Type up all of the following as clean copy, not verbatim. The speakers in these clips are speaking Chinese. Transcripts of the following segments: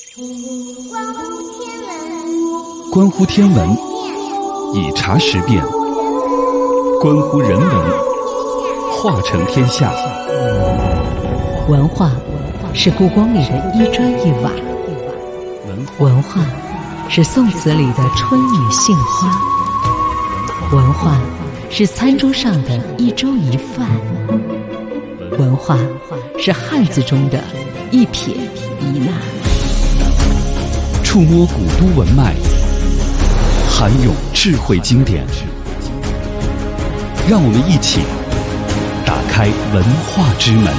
关乎天文，以茶识变；关乎人文，化成天下。 文化是故宫里的一砖一瓦，文化是宋词里的春雨杏花，文化是餐桌上的一粥一饭，文化是汉字中的一撇一捺。 触摸古都文脉，涵涌智慧经典，让我们一起打开文化之门。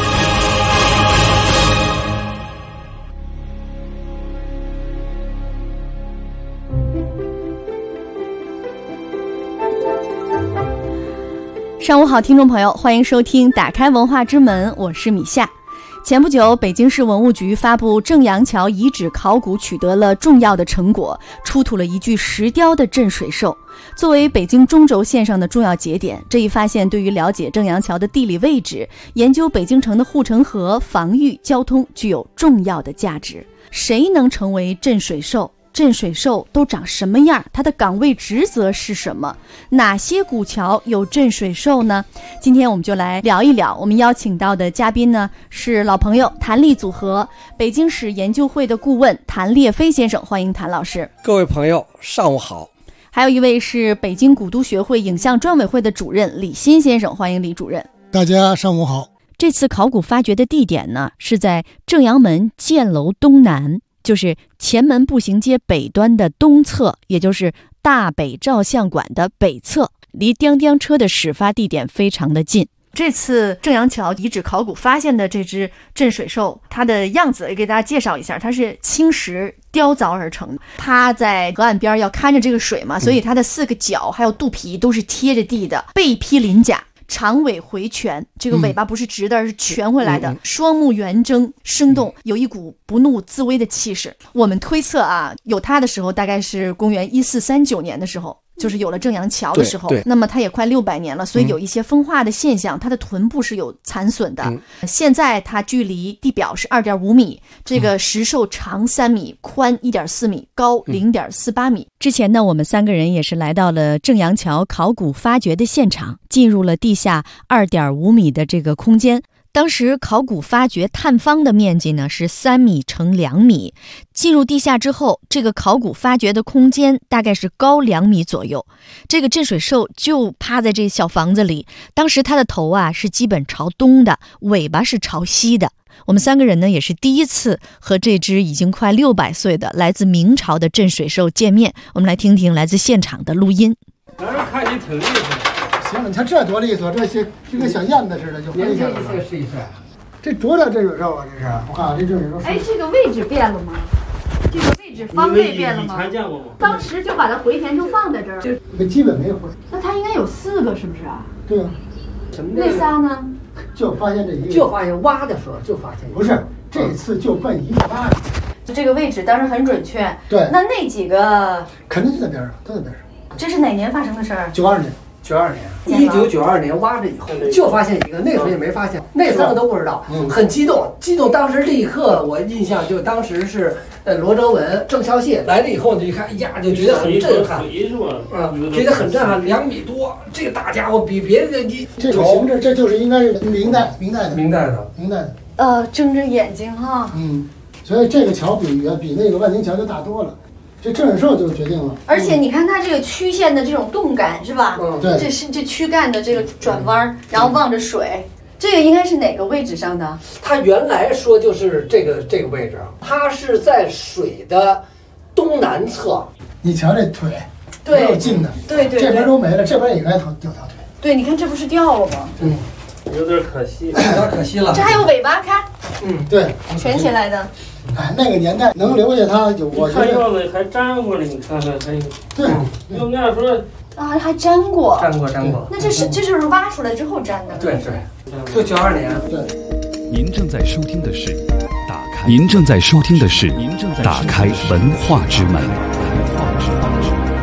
上午好，听众朋友，欢迎收听打开文化之门，我是米夏。前不久，北京市文物局发布正阳桥遗址考古取得了重要的成果，出土了一具石雕的镇水兽。作为北京中轴线上的重要节点，这一发现对于了解正阳桥的地理位置、研究北京城的护城河、防御、交通具有重要的价值。谁能成为镇水兽？镇水兽都长什么样？它的岗位职责是什么？哪些古桥有镇水兽呢？今天我们就来聊一聊。我们邀请到的嘉宾呢是老朋友谭力组合北京史研究会的顾问谭烈飞先生，欢迎谭老师。 各位朋友，上午好。 还有一位是北京古都学会影像专委会的主任李欣先生，欢迎李主任。 大家上午好。 这次考古发掘的地点呢是在正阳门箭楼东南，就是前门步行街北端的东侧，也就是大北照相馆的北侧，离叮叮车的始发地点非常的近。这次正阳桥遗址考古发现的这只镇水兽，它的样子也给大家介绍一下，它是青石雕凿而成的。它在河岸边要看着这个水嘛，所以它的四个角还有肚皮都是贴着地的，背披鳞甲，长尾回旋，这个尾巴不是直的，而是蜷回来的，双目圆睁，生动，有一股不怒自威的气势。我们推测啊，有它的时候大概是公元1439年的时候，就是有了正阳桥的时候，那么它也快600年了，所以有一些风化的现象，它的臀部是有残损的。现在它距离地表是2.5米，这个石兽长3米，宽1.4米，高0.48米。之前呢，我们3个人也是来到了正阳桥考古发掘的现场，进入了地下2.5米的这个空间。当时考古发掘探方的面积呢是3米乘2米，进入地下之后，这个考古发掘的空间大概是高2米左右。这个镇水兽就趴在这小房子里，当时它的头啊是基本朝东的，尾巴是朝西的。我们3个人呢也是第一次和这只已经快600岁的来自明朝的镇水兽见面，我们来听听来自现场的录音。 看你挺厉害。 行了，你看这多利索，这些就跟小燕子似的就飞下来了。 试一试。 这多大镇水兽啊！这是，我看这镇水兽。 哎，这个位置变了吗？这个位置方位变了吗？ 以前见过吗？ 当时就把它回填就放在这儿， 基本没回。 那它应该有4个，是不是啊？ 对啊。 什么？ 那仨呢？ 就发现这一个。 就发现挖的时候就发现。 不是，这次就奔一个挖的。 就这个位置当时很准确。 对。 那几个肯定就在边上，都在边上。 这是哪年发生的事儿 ？92年。 92年，1992年挖着以后就发现一个，那时候也没发现，那3个都不知道，很激动，当时立刻我印象就当时是罗哲文、郑孝燮来了以后，你一看，哎呀，就觉得很震撼，觉得很震撼，2米多，这个大家伙比别人的这个形制，这就是应该是明代的。 睁着眼睛哈。 所以这个桥比那个万年桥就大多了。这镇水兽就决定了， 而且你看它这个曲线的这种动感是吧？ 对， 这是这躯干的这个转弯，然后望着水，这个应该是哪个位置上的？ 它原来说就是这个位置，它是在水的东南侧。 你瞧这腿， 对， 没有劲的， 对， 这边都没了，这边也该掉条腿。 对，你看这不是掉了吗？ 有点可惜了。 这还有尾巴，看， 对， 蜷起来的。 哎，那个年代能留下它，我觉得要的还粘过呢，你看看还有。 对， 用那时候啊，还粘过。那这就是挖出来之后粘的。 对，就92年。 对。 您正在收听的是打开文化之门。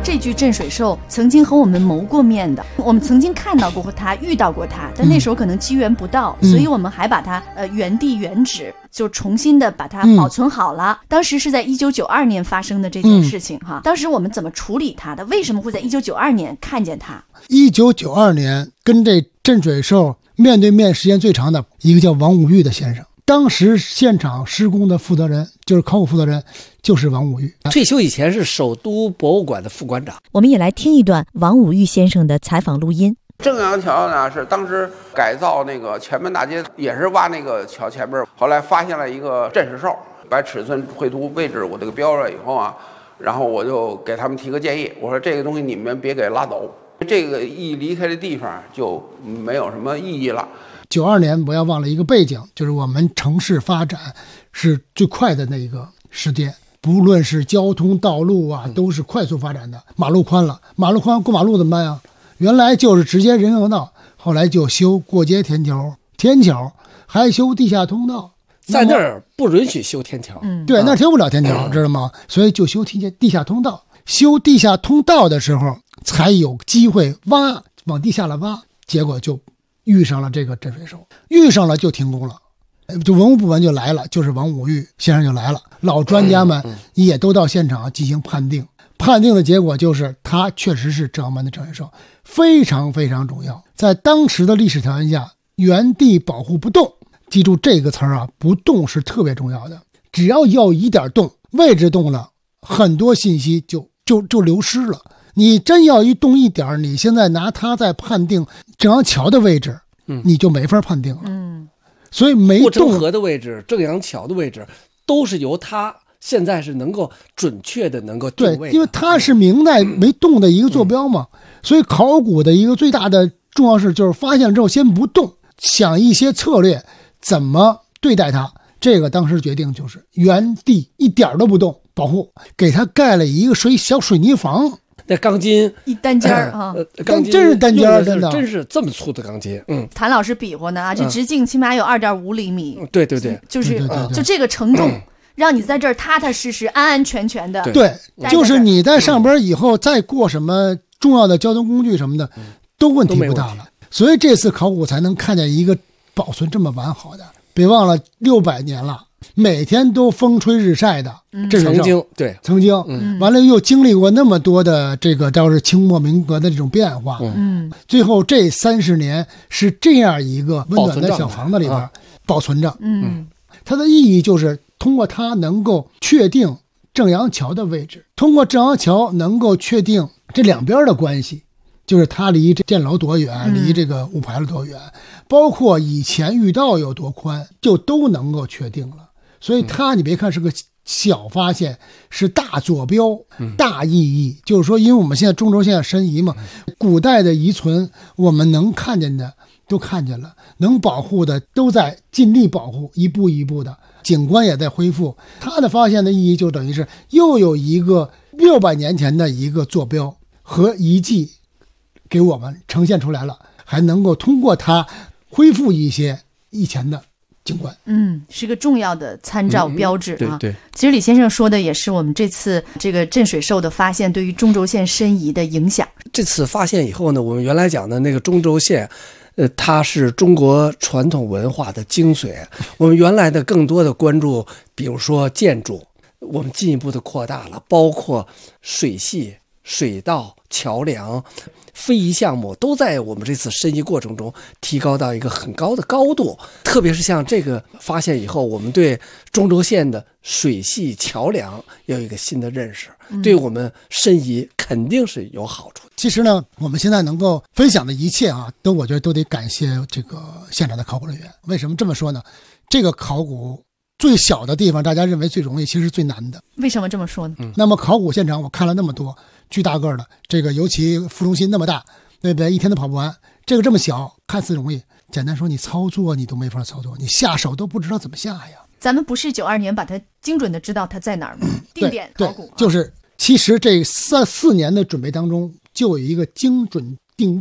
这具镇水兽曾经和我们谋过面的，我们曾经看到过它，遇到过它，但那时候可能机缘不到，所以我们还把它原地原址，就重新的把它保存好了。当时是在1992年发生的这件事情哈，当时我们怎么处理它的？为什么会在1992年看见它 ？1992年跟这镇水兽面对面时间最长的一个叫王武玉的先生。当时现场施工的负责人，就是考古负责人，就是王武玉。 退休以前是首都博物馆的副馆长。 我们也来听一段王武玉先生的采访录音。 正阳桥呢是当时改造那个前门大街，也是挖那个桥前面，后来发现了一个镇水兽，把尺寸、绘图、位置我这个标了以后啊，然后我就给他们提个建议，我说这个东西你们别给拉走，这个一离开的地方就没有什么意义了。 92年不要忘了一个背景，就是我们城市发展是最快的那个时间，不论是交通道路啊，都是快速发展的。马路宽了，马路宽过马路怎么办呀？原来就是直接人行道，后来就修过街天桥，还修地下通道。 在那儿不允许修天桥， 对，那修不了天桥，知道吗？所以就修地下通道。修地下通道的时候，才有机会往地下了挖，结果就遇上了这个镇水兽，遇上了就停工了，就文物部门就来了，就是王武玉先生就来了，老专家们也都到现场进行判定，判定的结果就是它确实是正阳门的镇水兽，非常非常重要。在当时的历史条件下，原地保护不动，记住这个词儿啊，不动是特别重要的。只要一点动，位置动了，很多信息就流失了。你真要一动一点，你现在拿它在判定正阳桥的位置，你就没法判定了。所以没动。护城河的位置、正阳桥的位置，都是由它现在是能够准确的能够定位的。 对，因为它是明代没动的一个坐标嘛，所以考古的一个最大的重要事就是发现了之后先不动，想一些策略怎么对待它。这个当时决定就是原地一点都不动，保护，给它盖了一个小水泥房。 那钢筋一单间啊， 真是单间， 真是这么粗的钢筋。 谭老师比划呢啊，这直径起码有2.5厘米。 对， 就是就这个承重，让你在这儿踏踏实实、安安全全的。 对，就是你在上边以后再过什么重要的交通工具什么的，都问题不大了。所以这次考古才能看见一个保存这么完好的。别忘了600年了。每天都风吹日晒的，曾经，完了又经历过那么多的这个倒是清末民革的这种变化，最后这30年是这样一个温暖的小房子里边保存着，它的意义就是通过它能够确定正阳桥的位置，通过正阳桥能够确定这两边的关系。就是它离这箭楼多远，离这个五牌楼多远，包括以前御道有多宽，就都能够确定了。所以它你别看是个小发现，是大坐标、大意义。就是说，因为我们现在中轴线申遗嘛，古代的遗存我们能看见的都看见了，能保护的都在尽力保护，一步一步的，景观也在恢复。它的发现的意义就等于是又有一个600年前的一个坐标和遗迹给我们呈现出来了，还能够通过它恢复一些以前的景观。 是个重要的参照标志啊。 对， 其实李先生说的也是我们这次这个镇水兽的发现对于中轴线申遗的影响。 这次发现以后呢，我们原来讲的那个中轴线它是中国传统文化的精髓。我们原来的更多的关注比如说建筑，我们进一步的扩大了，包括水系、水道、桥梁、非遗项目都在我们这次申遗过程中提高到一个很高的高度。特别是像这个发现以后，我们对中轴线的水系桥梁有一个新的认识，对我们申遗肯定是有好处。 其实呢，我们现在能够分享的一切啊，我觉得都得感谢这个现场的考古人员。为什么这么说呢？这个考古最小的地方大家认为最容易，其实最难的。 为什么这么说呢？ 那么考古现场我看了那么多巨大个的，这个尤其副中心那么大，对不对？一天都跑不完。这个这么小看似容易，简单说你操作你都没法操作，你下手都不知道怎么下呀。 咱们不是92年把它精准的知道它在哪儿吗？定点考古就是其实这4年的准备当中就有一个精准定位。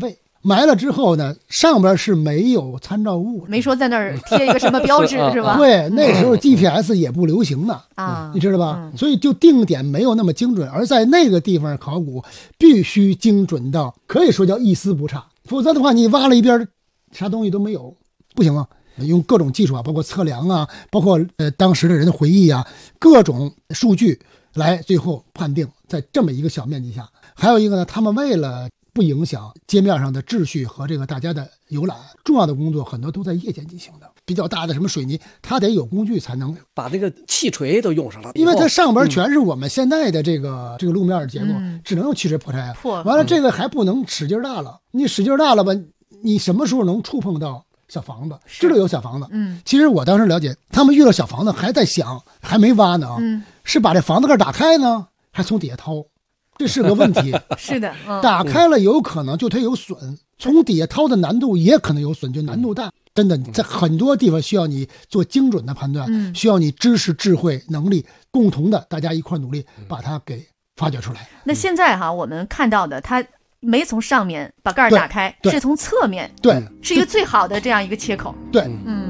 埋了之后呢，上边是没有参照物， 没说在那儿贴一个什么标志是吧？ 对，那时候 GPS 也不流行呢啊， 你知道吧？所以就定点没有那么精准，而在那个地方考古必须精准到可以说叫一丝不差，否则的话你挖了一边啥东西都没有，不行啊。用各种技术啊，包括测量啊，包括当时的人的回忆啊，各种数据来最后判定在这么一个小面积下。还有一个呢，他们为了不影响街面上的秩序和这个大家的游览，重要的工作很多都在夜间进行的。比较大的什么水泥，它得有工具才能把这个气锤都用上了， 因为它上边全是我们现在的这个路面结构，只能用气锤破拆。完了，这个还不能使劲大了，你使劲大了吧，你什么时候能触碰到小房子？知道有小房子。其实我当时了解，他们遇到小房子还在想，还没挖呢啊，是把这房子盖打开呢，还从底下掏，这是个问题。 是的， 打开了有可能就它有损，从底下掏的难度也可能有损，就难度大。真的，在很多地方需要你做精准的判断，需要你知识、智慧、能力共同的，大家一块努力把它给发掘出来。 那现在哈，我们看到的它没从上面把盖儿打开，是从侧面， 对， 是一个最好的这样一个切口。 对，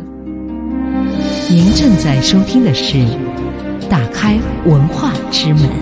您正在收听的是《打开文化之门》。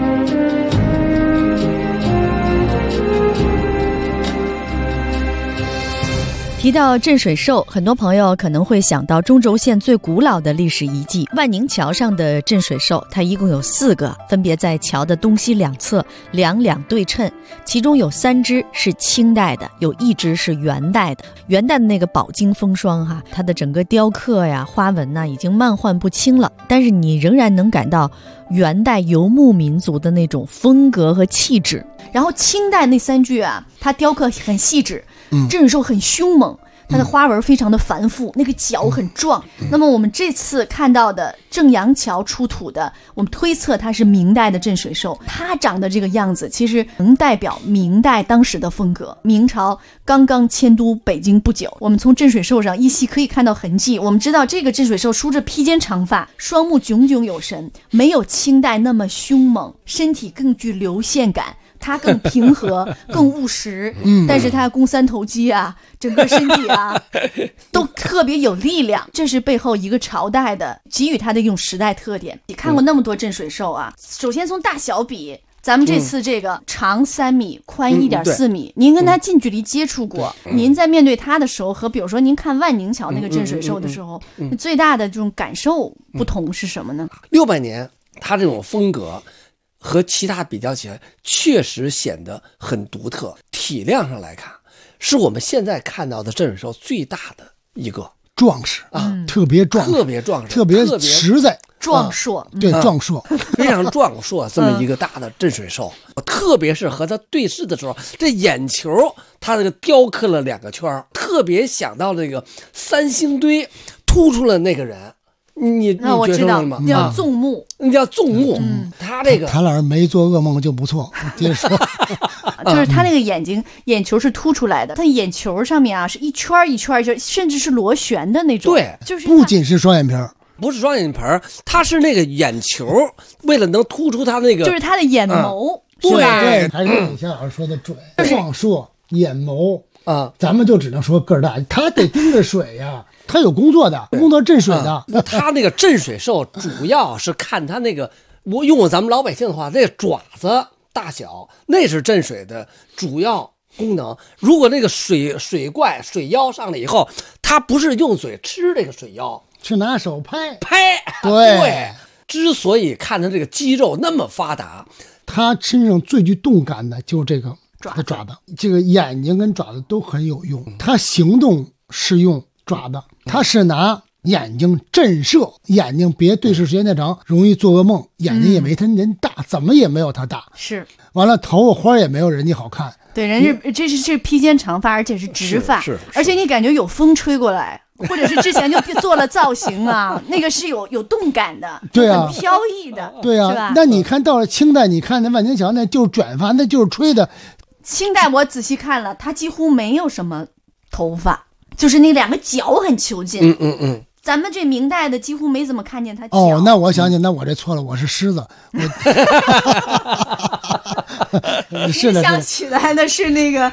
提到镇水兽，很多朋友可能会想到中轴线最古老的历史遗迹万宁桥上的镇水兽，它一共有4个，分别在桥的东西两侧两对称，其中有3只是清代的，有1只是元代的。元代的那个宝经风霜哈，它的整个雕刻呀、花纹呐，已经漫漶不清了，但是你仍然能感到元代游牧民族的那种风格和气质。然后清代那3具啊，它雕刻很细致，镇水兽很凶猛，它的花纹非常的繁复，那个脚很壮。那么我们这次看到的正阳桥出土的，我们推测它是明代的镇水兽，它长的这个样子其实能代表明代当时的风格。明朝刚刚迁都北京不久，我们从镇水兽上依稀可以看到痕迹。我们知道这个镇水兽梳着披肩长发，双目炯炯有神，没有清代那么凶猛，身体更具流线感，它更平和更务实，但是它肱三头肌啊，整个身体啊都特别有力量，这是背后一个朝代的给予它的一种时代特点。你看过那么多镇水兽啊，首先从大小比，咱们这次这个长3米宽1.4米，您跟它近距离接触过，您在面对它的时候和比如说您看万宁桥那个镇水兽的时候，最大的这种感受不同是什么呢 ？600年它这种风格和其他比较起来确实显得很独特，体量上来看是我们现在看到的镇水兽最大的一个， 壮实啊，特别壮实，特别实在， 壮硕， 对，壮硕， 非常壮硕，这么一个大的镇水兽，特别是和它对视的时候，这眼球它这个雕刻了2个圈，特别想到这个3星堆突出了那个人。 那我知道，那叫纵目， 那叫纵目。他这个， 谭老师没做噩梦就不错。接着说， 就是他那个眼球是凸出来的，他眼球上面啊是一圈一圈，甚至是螺旋的那种。 对， 就是不仅是双眼皮， 不是双眼皮，它是那个眼球，为了能突出它那个， 就是他的眼眸。 对，还是李夏老师说的准，壮硕眼眸啊，咱们就只能说个儿大，他得盯着水呀。他有工作的，工作镇水的。 他那个镇水兽主要是看他那个，我用咱们老百姓的话，那个爪子大小，那是镇水的主要功能。如果那个水怪水妖上来以后，他不是用嘴吃这个水妖， 是拿手拍。 对，之所以看他这个肌肉那么发达， 他身上最具动感的就是这个爪子，这个眼睛跟爪子都很有用。他行动是用爪子，他是拿眼睛震慑，眼睛别对视时间太长，容易做噩梦。眼睛也没他人大，怎么也没有他大。 是， 完了头发花也没有人家好看。 对，人家这是披肩长发，而且是直发， 是而且你感觉有风吹过来，或者是之前就做了造型啊，那个是有动感的， 对啊， 很飘逸的， 对啊， 是吧？ 那你看到了清代，你看那万宁桥那就是卷发，那就是吹的。 清代我仔细看了，他几乎没有什么头发。就是那2个脚很遒劲，咱们这明代的几乎没怎么看见他脚。 哦，那我想起，那我这错了，我是狮子。是的， 想起来的是那个故宫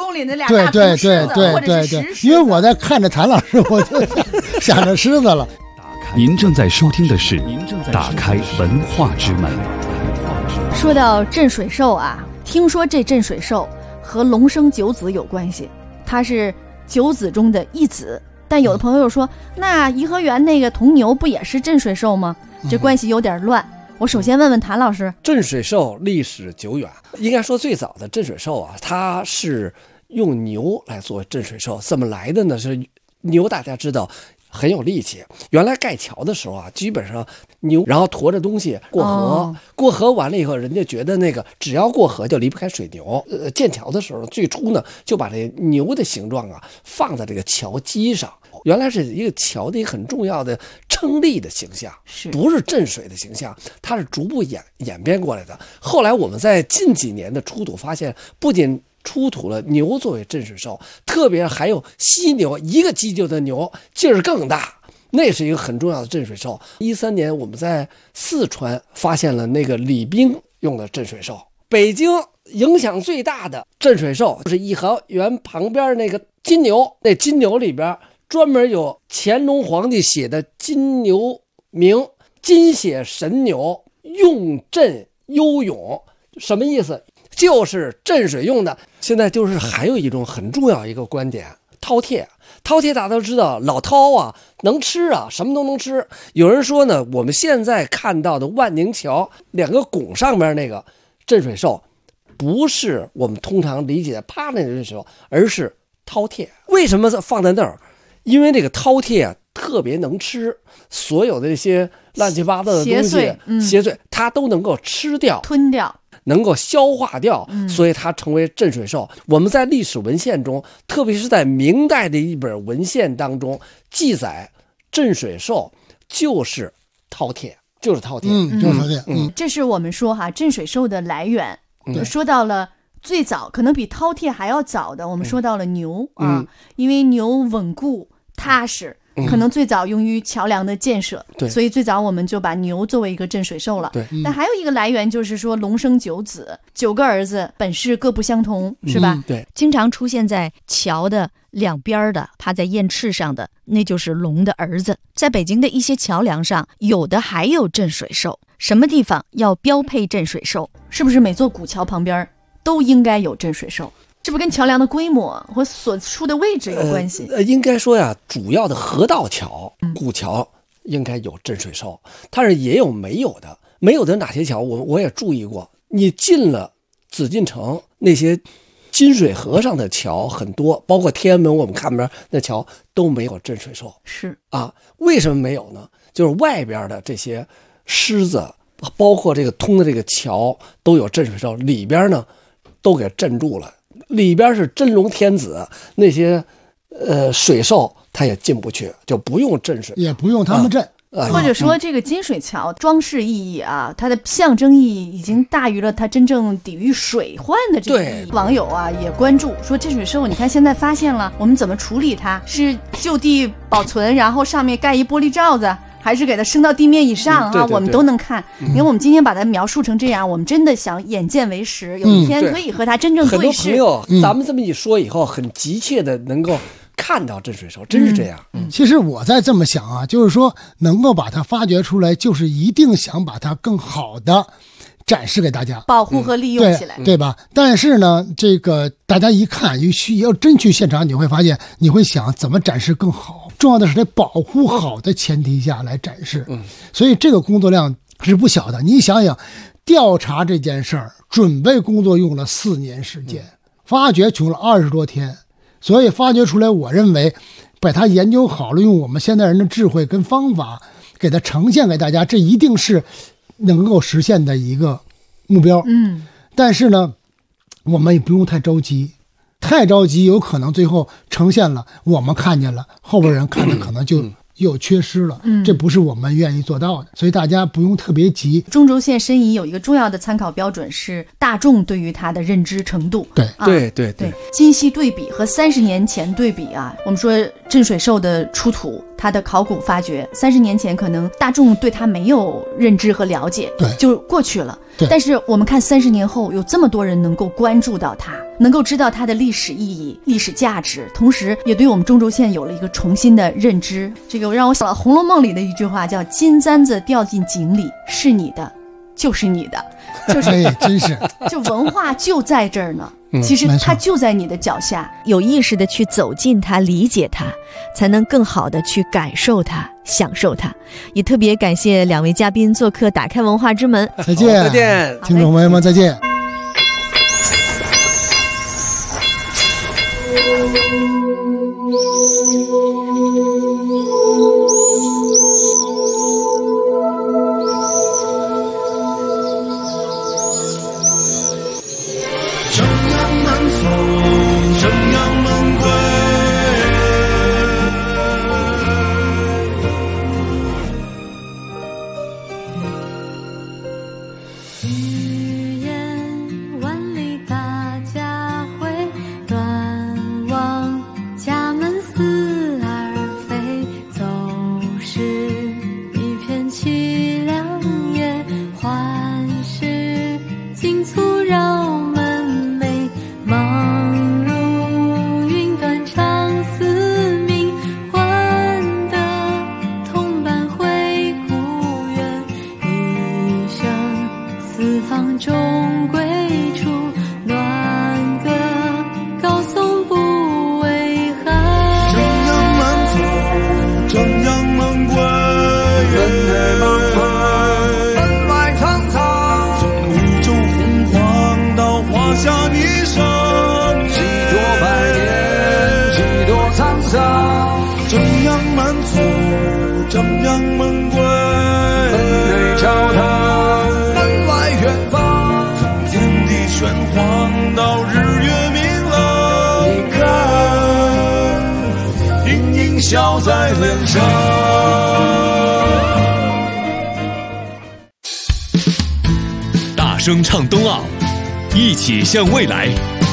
宫里那俩对对大铜狮子， 对对或者对对， 是石狮子。 因为我在看着谭老师，我就想着狮子了。 您正在收听的是《打开文化之门》。 说到镇水兽啊，听说这镇水兽和龙生九子有关系，它是九子中的一子。但有的朋友说，那颐和园那个铜牛不也是镇水兽吗？这关系有点乱。我首先问问谭老师， 镇水兽历史久远，应该说最早的镇水兽啊，它是用牛来做镇水兽。怎么来的呢？是牛大家知道很有力气，原来盖桥的时候啊，基本上牛然后驮着东西过河，过河完了以后，人家觉得那个只要过河就离不开水牛。建桥的时候，最初呢就把这牛的形状啊放在这个桥基上，原来是一个桥的一个很重要的称力的形象，不是镇水的形象，它是逐步演变过来的。后来我们在近几年的出土发现，不仅出土了牛作为镇水兽，特别还有犀牛，一个犄角的牛劲儿更大，那是一个很重要的镇水兽。13年我们在四川发现了那个礼兵用的镇水兽。北京影响最大的镇水兽就是颐和园旁边那个金牛，那金牛里边专门有乾隆皇帝写的金牛铭，金血神牛，用镇悠勇，什么意思？就是镇水用的。现在就是还有一种很重要一个观点，饕餮。饕餮大家都知道，老饕啊能吃啊，什么都能吃。有人说呢，我们现在看到的万宁桥两个拱上面那个镇水兽，不是我们通常理解的趴那个镇水兽，而是饕餮。为什么放在那儿？因为这个饕餮啊特别能吃，所有的这些乱七八糟的东西邪祟它都能够吃掉吞掉， 能够消化掉，所以它成为镇水兽。我们在历史文献中，特别是在明代的一本文献当中记载，镇水兽就是饕餮，就是饕餮， 就是饕餮。 这是我们说哈镇水兽的来源。说到了最早，可能比饕餮还要早的，我们说到了牛啊，因为牛稳固踏实。可能最早用于桥梁的建设，所以最早我们就把牛作为一个镇水兽了。但还有一个来源就是说龙生九子，9个儿子本事各不相同，是吧？ 对， 经常出现在桥的两边的趴在燕翅上的，那就是龙的儿子。在北京的一些桥梁上，有的还有镇水兽。什么地方要标配镇水兽？是不是每座古桥旁边都应该有镇水兽？是不是跟桥梁的规模和所处的位置有关系？ 应该说呀，主要的河道桥、古桥应该有镇水兽，但是也有没有的。没有的哪些桥，我也注意过。你进了紫禁城，那些金水河上的桥很多，包括天安门我们看边那桥都没有镇水兽。 是啊，为什么没有呢？就是外边的这些狮子，包括这个通的这个桥都有镇水兽，里边呢都给镇住了。里边是真龙天子，那些水兽它也进不去，就不用镇水， 也不用他们镇。 或者说这个金水桥装饰意义啊，它的象征意义已经大于了它真正抵御水患的这个意义。网友啊也关注说，镇水兽你看现在发现了，我们怎么处理它？是就地保存，然后上面盖一玻璃罩子，还是给它升到地面以上啊？我们都能看。因为我们今天把它描述成这样，我们真的想眼见为实，有一天可以和它真正对视。 很多朋友，咱们这么一说以后，很急切的能够看到镇水兽，真是这样。 其实我在这么想啊，就是说能够把它发掘出来，就是一定想把它更好的展示给大家， 保护和利用起来， 对吧？但是呢，这个大家一看，要真去现场，你会发现，你会想怎么展示更好。重要的是在保护好的前提下来展示，所以这个工作量是不小的。你想想，调查这件事儿，准备工作用了4年时间，发掘用了20多天，所以发掘出来，我认为把它研究好了，用我们现代人的智慧跟方法给它呈现给大家，这一定是能够实现的一个目标。但是呢，我们也不用太着急，太着急有可能最后呈现了，我们看见了，后边人看的可能就有缺失了，这不是我们愿意做到的，所以大家不用特别急。 中轴线申遗有一个重要的参考标准是大众对于它的认知程度。 对， 今昔对比和30年前对比啊，我们说镇水兽的出土他的考古发掘，30年前可能大众对他没有认知和了解， 对， 就过去了。 对， 但是我们看30年后，有这么多人能够关注到他，能够知道他的历史意义、历史价值，同时也对我们中轴线有了一个重新的认知。这个让我想到《红楼梦》里的一句话，叫“金簪子掉进井里，是你的，就是你的”，就是真是， 就文化就在这儿呢。其实它就在你的脚下， 有意识的去走进它，理解它，才能更好的去感受它，享受它。也特别感谢2位嘉宾做客打开文化之门。 再见， 再见， 听众朋友们，再见。 笑在脸上。 大声唱冬奥，一起向未来。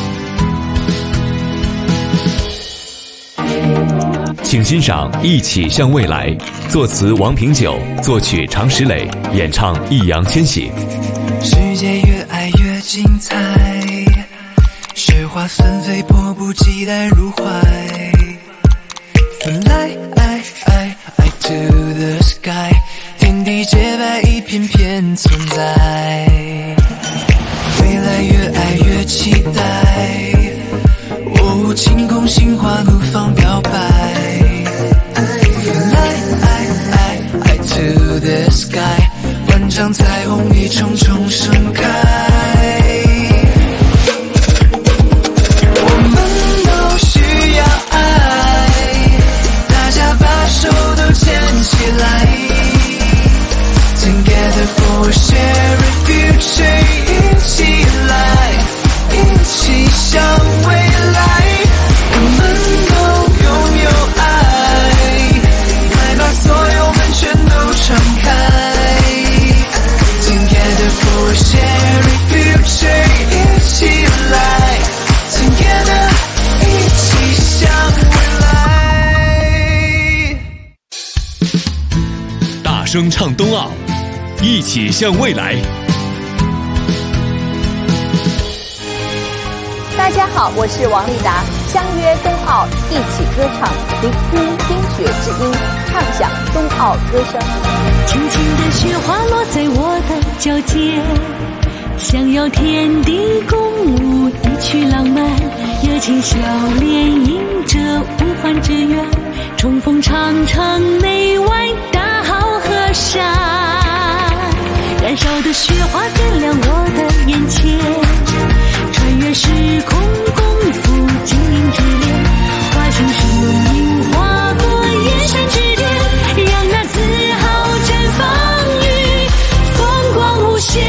请欣赏《一起向未来》，作词王平久，作曲常石磊，演唱易烊千玺。 世界越爱越精彩，雪花纷飞，迫不及待入怀。Fly to the sky， 天地洁白，一片片存在。未来越爱越期待，哦，晴空心花怒放表白。Fly to the sky， 万丈彩虹一重重盛开。我们都需要爱，大家把手都牵起来 ，Together for a shared future， 一起来，一起向未来。我们都拥有爱，来把所有门全都敞开 ，Together for a shared future， 一起来 ，Together， 一起向未来。 大声唱冬奥，一起向未来。 大家好，我是王丽达，相约冬奥，一起歌唱，聆听冰雪之音，唱响冬奥歌声。 轻轻的雪花落在我的脚尖，想要天地共舞一曲浪漫，热情笑脸迎着无欢之远，冲锋长城内外大好河山，燃烧的雪花点亮我的眼前，穿越时空共赴精灵之恋，化成生命划过燕山之巅，让那自豪绽放于风光无限。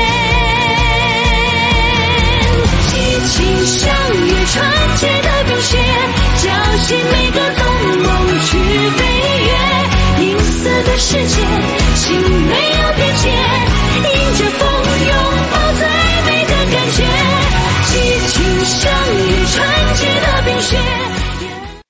激情像越纯洁的冰雪，叫醒每个动梦去飞跃，银色的世界，心没有边界，迎着风涌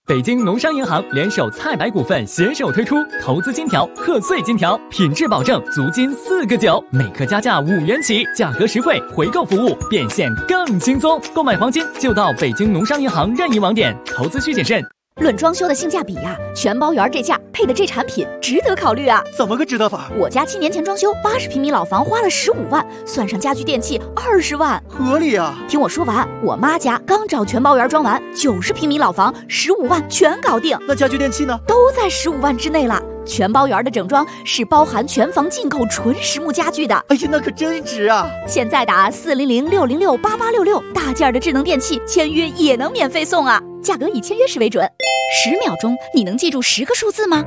北京农商银行联手菜百股份携手推出投资金条、贺岁金条，品质保证，足金4个9，每克加价5元起，价格实惠，回购服务变现更轻松。购买黄金就到北京农商银行任意网点，投资需谨慎。 论装修的性价比呀，全包园这价配的这产品值得考虑啊！ 怎么个值得法？ 我家7年前装修，80平米老房花了15万，算上家具电器20万， 合理啊！ 听我说完，我妈家刚找全包园装完，90平米老房15万全搞定。 那家具电器呢？ 都在15万之内了。全包园的整装是包含全房进口纯实木家具的。 哎呀，那可真值啊！ 现在打400-606-8866，大件的智能电器签约也能免费送啊！价格以签约时为准。10秒钟，你能记住10个数字吗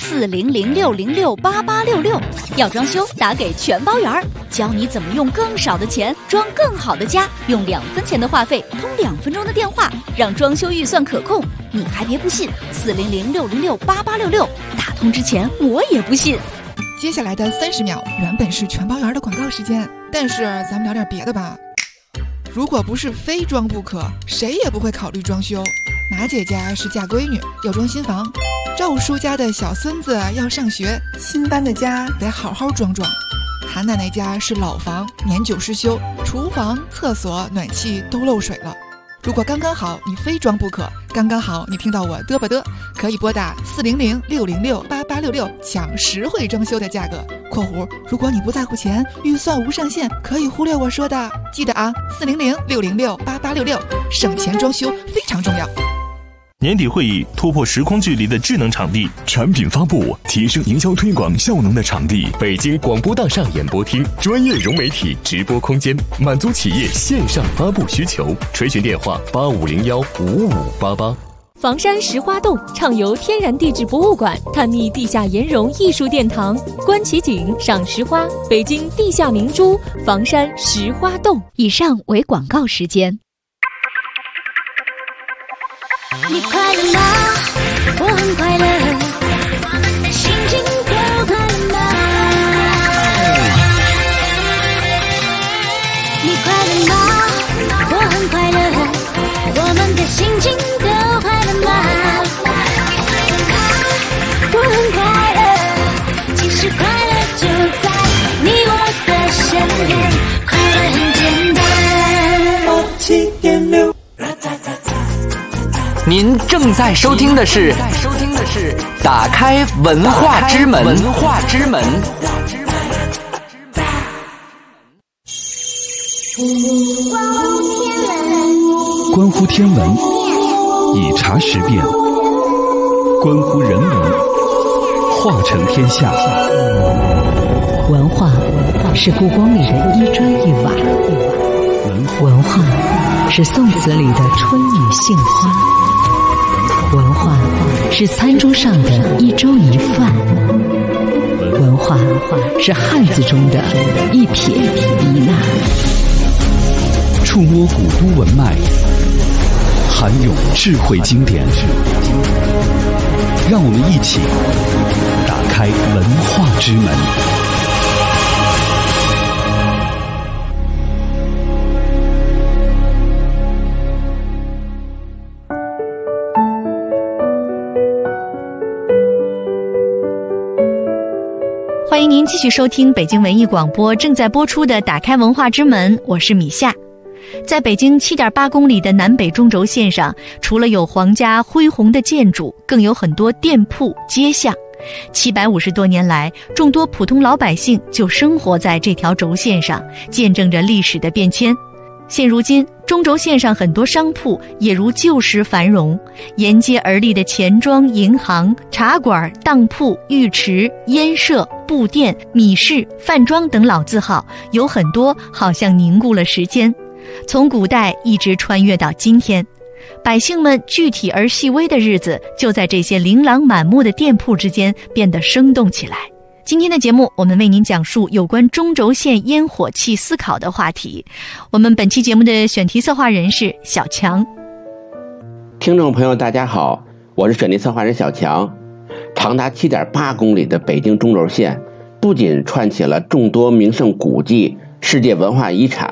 ？400-606-8866。要装修打给全包园，教你怎么用更少的钱装更好的家，用2分钱的话费通2分钟的电话，让装修预算可控。你还别不信，400-606-8866，打通之前我也不信。 接下来的30秒原本是全包园的广告时间，但是咱们聊点别的吧。如果不是非装不可，谁也不会考虑装修。马姐家是嫁闺女，要装新房；赵叔家的小孙子要上学，新搬的家得好好装装。韩奶奶家是老房，年久失修，厨房、厕所、暖气都漏水了。如果刚刚好你非装不可，刚刚好你听到我嘚吧嘚，可以拨打400-606-8866抢实惠装修的价格（括弧如果你不在乎钱，预算无上限，可以忽略我说的）。记得啊，400-606-8866，省钱装修非常重要。 年底会议突破时空距离的智能场地， 产品发布提升营销推广效能的场地， 北京广播大厦演播厅，专业融媒体直播空间，满足企业线上发布需求。垂询电话85015588。 房山石花洞畅游天然地质博物馆，探秘地下岩溶艺术殿堂，观奇景，赏石花，北京地下明珠房山石花洞。 以上为广告时间。 你快乐吗？我很快乐，我们的心情都快乐吗？你快乐吗？我很快乐，我们的心情都快乐吗？我很快乐，其实快乐就在你我的身边，快乐很简单。7.6。 您正在收听的是打开文化之门。 关乎天文，以察时变；关乎人文，化成天下。 文化是故宫里的一砖一瓦，文化是宋词里的春雨杏花，文化是餐桌上的一粥一饭，文化是汉字中的一撇一捺。 触摸古都文脉，涵涌智慧经典，让我们一起打开文化之门。 欢迎您继续收听北京文艺广播正在播出的《打开文化之门》，我是米夏。在北京7.8公里的南北中轴线上，除了有皇家恢宏的建筑，更有很多店铺、街巷。750多年来，众多普通老百姓就生活在这条轴线上，见证着历史的变迁。现如今，中轴线上很多商铺也如旧时繁荣，沿街而立的钱庄、银行、茶馆、当铺、浴池、烟社、布店、米市、饭庄等老字号，有很多好像凝固了时间，从古代一直穿越到今天。百姓们具体而细微的日子，就在这些琳琅满目的店铺之间变得生动起来。今天的节目，我们为您讲述有关中轴线烟火气思考的话题。我们本期节目的选题策划人是小强。 听众朋友大家好，我是选题策划人小强。长达7.8公里的北京中轴线，不仅串起了众多名胜古迹、世界文化遗产，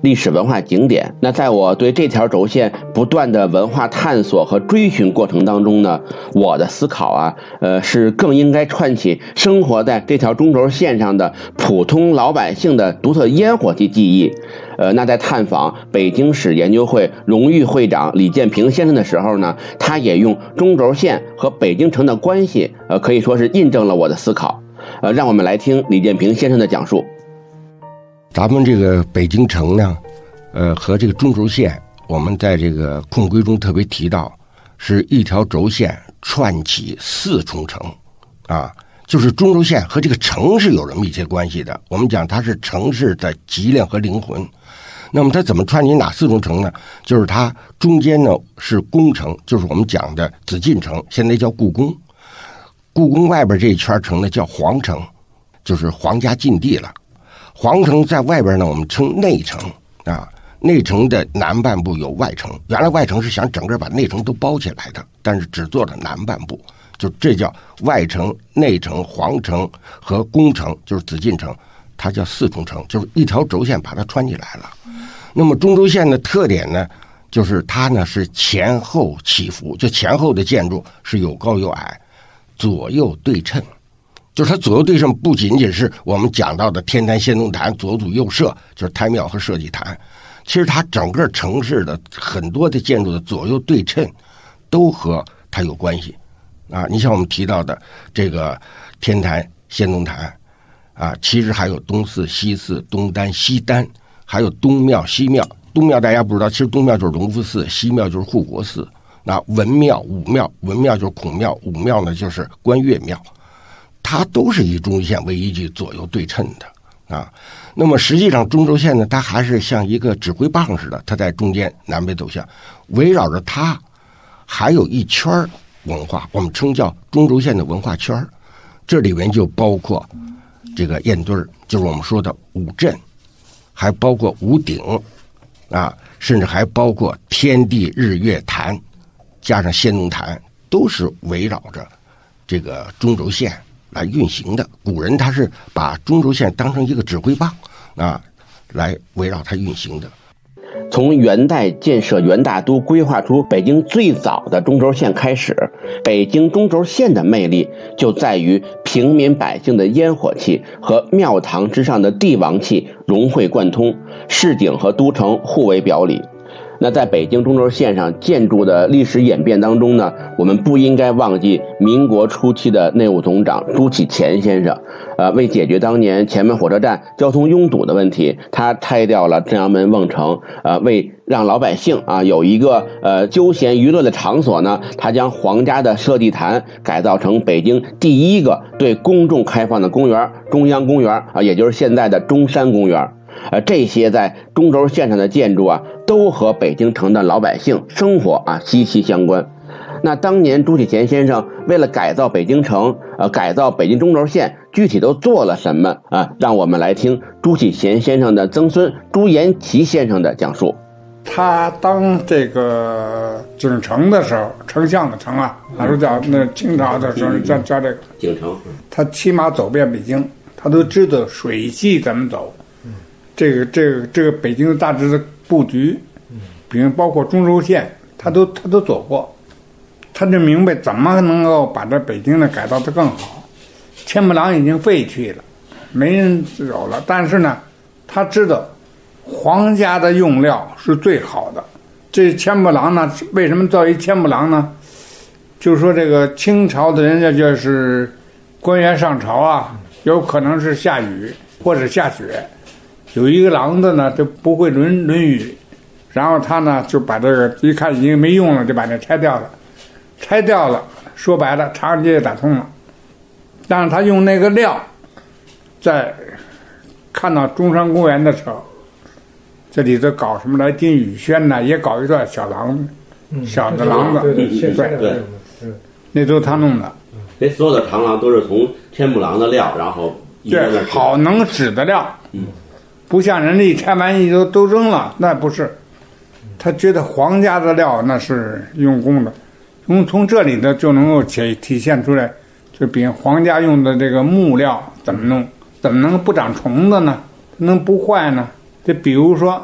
历史文化景点。那在我对这条轴线不断的文化探索和追寻过程当中呢，我的思考啊，是更应该串起生活在这条中轴线上的普通老百姓的独特烟火气记忆。那在探访北京市研究会荣誉会长李建平先生的时候呢，他也用中轴线和北京城的关系，可以说是印证了我的思考。让我们来听李建平先生的讲述。 咱们这个北京城呢，和这个中轴线，我们在这个控规中特别提到，是一条轴线串起4重城，啊，就是中轴线和这个城是有着密切关系的。我们讲它是城市的脊梁和灵魂。那么它怎么串起哪4重城呢？就是它中间呢是宫城，就是我们讲的紫禁城，现在叫故宫。故宫外边这一圈城呢叫皇城，就是皇家禁地了。皇城在外边呢，我们称内城啊。内城的南半部有外城，原来外城是想整个把内城都包起来的，但是只做了南半部，就这叫外城、内城、皇城和宫城，就是紫禁城，它叫4重城，就是一条轴线把它穿起来了。那么中轴线的特点呢，就是它呢是前后起伏，就前后的建筑是有高有矮，左右对称。就是它左右对称，不仅仅是我们讲到的天坛、先农坛左祖右社，就是太庙和社稷坛。其实它整个城市的很多的建筑的左右对称，都和它有关系啊。你像我们提到的这个天坛、先农坛啊，其实还有东寺、西寺、东单、西单，还有东庙、西庙。东庙大家不知道，其实东庙就是隆福寺，西庙就是护国寺。那文庙、武庙，文庙就是孔庙，武庙呢就是观岳庙。它都是以中轴线为依据，左右对称的啊。那么实际上中轴线呢，它还是像一个指挥棒似的，它在中间南北走向，围绕着它还有一圈文化，我们称叫中轴线的文化圈。这里面就包括这个雁墩，就是我们说的五镇，还包括五鼎啊，甚至还包括天地日月坛，加上先农坛，都是围绕着这个中轴线来运行的。古人他是把中轴线当成一个指挥棒啊，来围绕它运行的。 从元代建设元大都，规划出北京最早的中轴线开始，北京中轴线的魅力就在于平民百姓的烟火气和庙堂之上的帝王气融会贯通，市井和都城互为表里。那在北京中轴线上建筑的历史演变当中呢，我们不应该忘记民国初期的内务总长朱启潜先生。为解决当年前门火车站交通拥堵的问题，他拆掉了正阳门瓮城，为让老百姓有一个休闲娱乐的场所呢，他将皇家的社稷坛改造成北京第一个对公众开放的公园——中央公园也就是现在的中山公园。这些在中轴线上的建筑都和北京城的老百姓生活息息相关。那当年朱启潜先生为了改造北京城，改造北京中轴线，具体都做了什么让我们来听朱启潜先生的曾孙朱延奇先生的讲述。 他当这个京城的时候，丞相的城还是叫那清朝的时候叫这个京城， 他骑马走遍北京，他都知道水系怎么走。这个北京的大致的布局，比如包括中轴线，他都走过，他就明白怎么能够把这北京呢改造得更好。千木廊已经废去了，没人有了，但是呢，他知道皇家的用料是最好的。这千木廊呢，为什么造一千木廊呢？就是说这个清朝的人家就是官员上朝有可能是下雨或者下雪。有一个廊子呢，就不会论雨，然后他呢就把这个一看已经没用了，就把这拆掉了。拆掉了，说白了，长安街也打通了。但是他用那个料，在看到中山公园的时候，这里头搞什么来进雨轩呢，也搞一段小廊子，小的廊子，对，那都是他弄的。 这所有的长廊都是从天木廊的料，然后对，好能使的料。不像人家一拆完都扔了，那不是，他觉得皇家的料那是用功的，从这里呢就能够体现出来，就比皇家用的这个木料怎么弄，怎么能不长虫子呢？能不坏呢？就比如说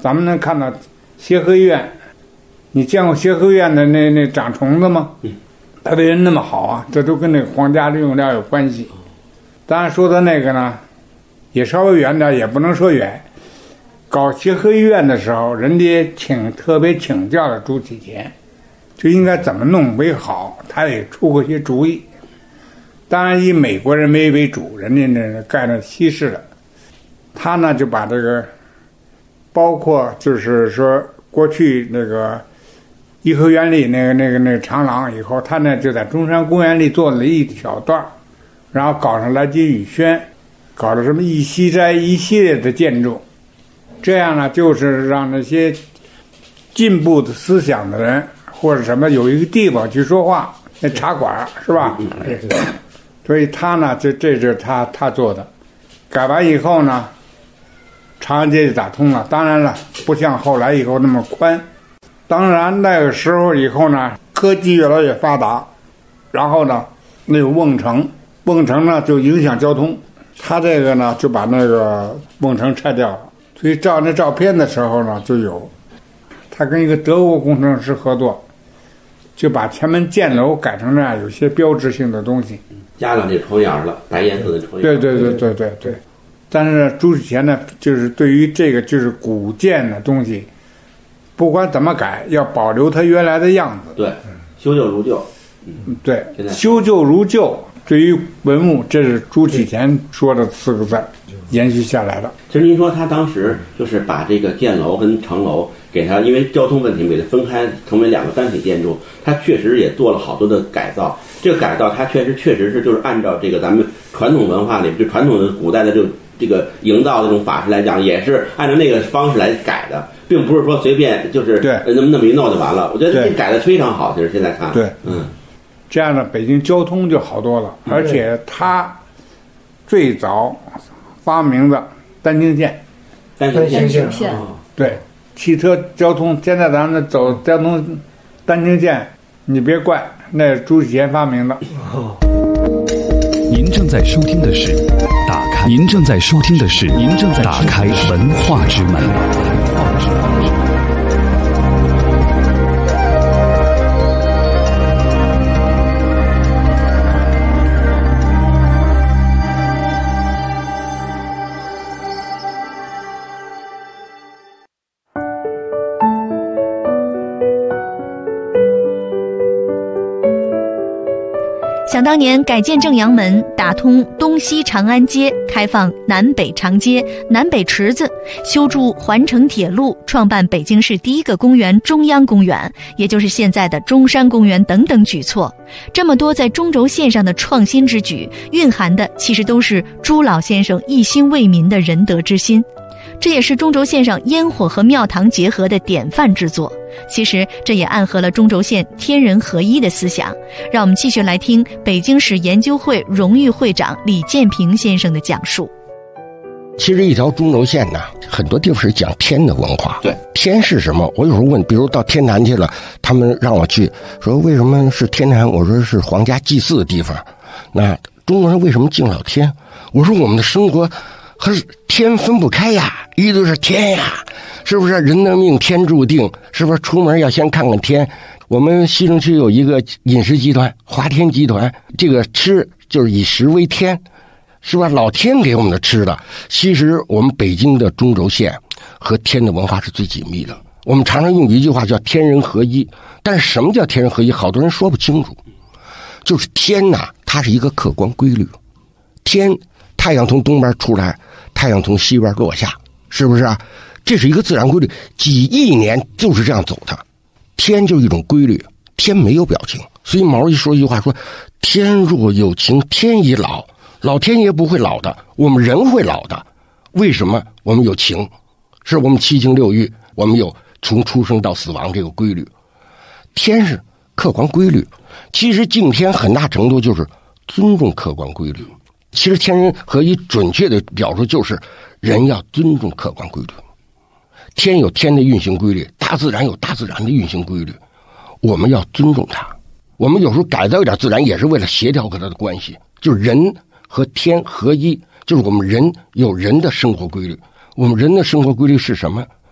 咱们能看到协和医院，你见过协和医院的那长虫子吗？它为人那么好啊，这都跟那个皇家利用料有关系。当然说的那个呢，也稍微远点，也不能说远。搞协和医院的时候，人家特别请教了朱启贤，就应该怎么弄为好，他也出过些主意。当然以美国人为主，人家那干了西式的，他呢就把这个，包括就是说过去那个颐和园里那个长廊以后，他呢就在中山公园里做了一小段，然后搞上来金宇轩，搞了什么一西斋一系列的建筑。这样呢，就是让那些进步的思想的人或者什么有一个地方去说话，那茶馆是吧？所以他呢，这是他做的。改完以后呢，长安街就打通了。当然了，不像后来以后那么宽。当然那个时候以后呢，科技越来越发达，然后呢，那有瓮城呢就影响交通，他这个呢就把那个瓮城拆掉了。所以照那照片的时候呢，就有他跟一个德国工程师合作，就把前门箭楼改成那样有些标志性的东西， 加上这窗沿了，白颜色的窗沿。 对。但是朱启贤呢，就是对于这个就是古建的东西，不管怎么改，要保留它原来的样子。 对，修旧如旧。 对，修旧如旧。对于文物，这是朱启贤说的4个字，延续下来的。 其实您说他当时就是把这个箭楼跟城楼给他，因为交通问题给他分开，成为2个单体建筑。他确实也做了好多的改造。这个改造，他确实是就是按照这个咱们传统文化里，就传统的古代的这个营造的这种法式来讲，也是按照那个方式来改的，并不是说随便就是那么一弄就完了。我觉得这改的非常好，就是现在看。 对，这样呢，北京交通就好多了。而且他最早发明的单行线，对，汽车交通，现在咱们走交通单行线，你别怪，那是朱启贤发明的。 您正在收听的是打开文化之门。 想当年改建正阳门，打通东西长安街，开放南北长街、南北池子，修筑环城铁路，创办北京市第1个公园中央公园，也就是现在的中山公园等等举措。这么多在中轴线上的创新之举，蕴含的其实都是朱老先生一心为民的仁德之心。这也是中轴线上烟火和庙堂结合的典范之作。其实这也暗合了中轴线天人合一的思想。让我们继续来听北京市研究会荣誉会长李建平先生的讲述。 其实一条中轴线呢，很多地方是讲天的文化。 对， 天是什么？我有时候问，比如到天坛去了，他们让我去说为什么是天坛？我说是皇家祭祀的地方。那中国人为什么敬老天？我说我们的生活和天分不开呀，一个是天呀，是不是？人的命天注定，是不是？出门要先看看天。我们西城区有一个饮食集团，华天集团，这个吃就是以食为天，是吧？老天给我们的吃的。其实我们北京的中轴线和天的文化是最紧密的。我们常常用一句话叫天人合一，但是什么叫天人合一？好多人说不清楚。就是天呐，它是一个客观规律。天，太阳从东边出来，太阳从西边落下，是不是啊？这是一个自然规律，几亿年就是这样走的。天就是一种规律，天没有表情。所以毛一说一句话说，天若有情天已老，老天爷不会老的，我们人会老的。为什么？我们有情，是我们七情六欲，我们有从出生到死亡这个规律。天是客观规律，其实敬天很大程度就是尊重客观规律。其实天人合一准确的表述就是人要尊重客观规律。天有天的运行规律，大自然有大自然的运行规律，我们要尊重它。我们有时候改造一点自然也是为了协调和它的关系，就是人和天合一，就是我们人有人的生活规律。我们人的生活规律是什么？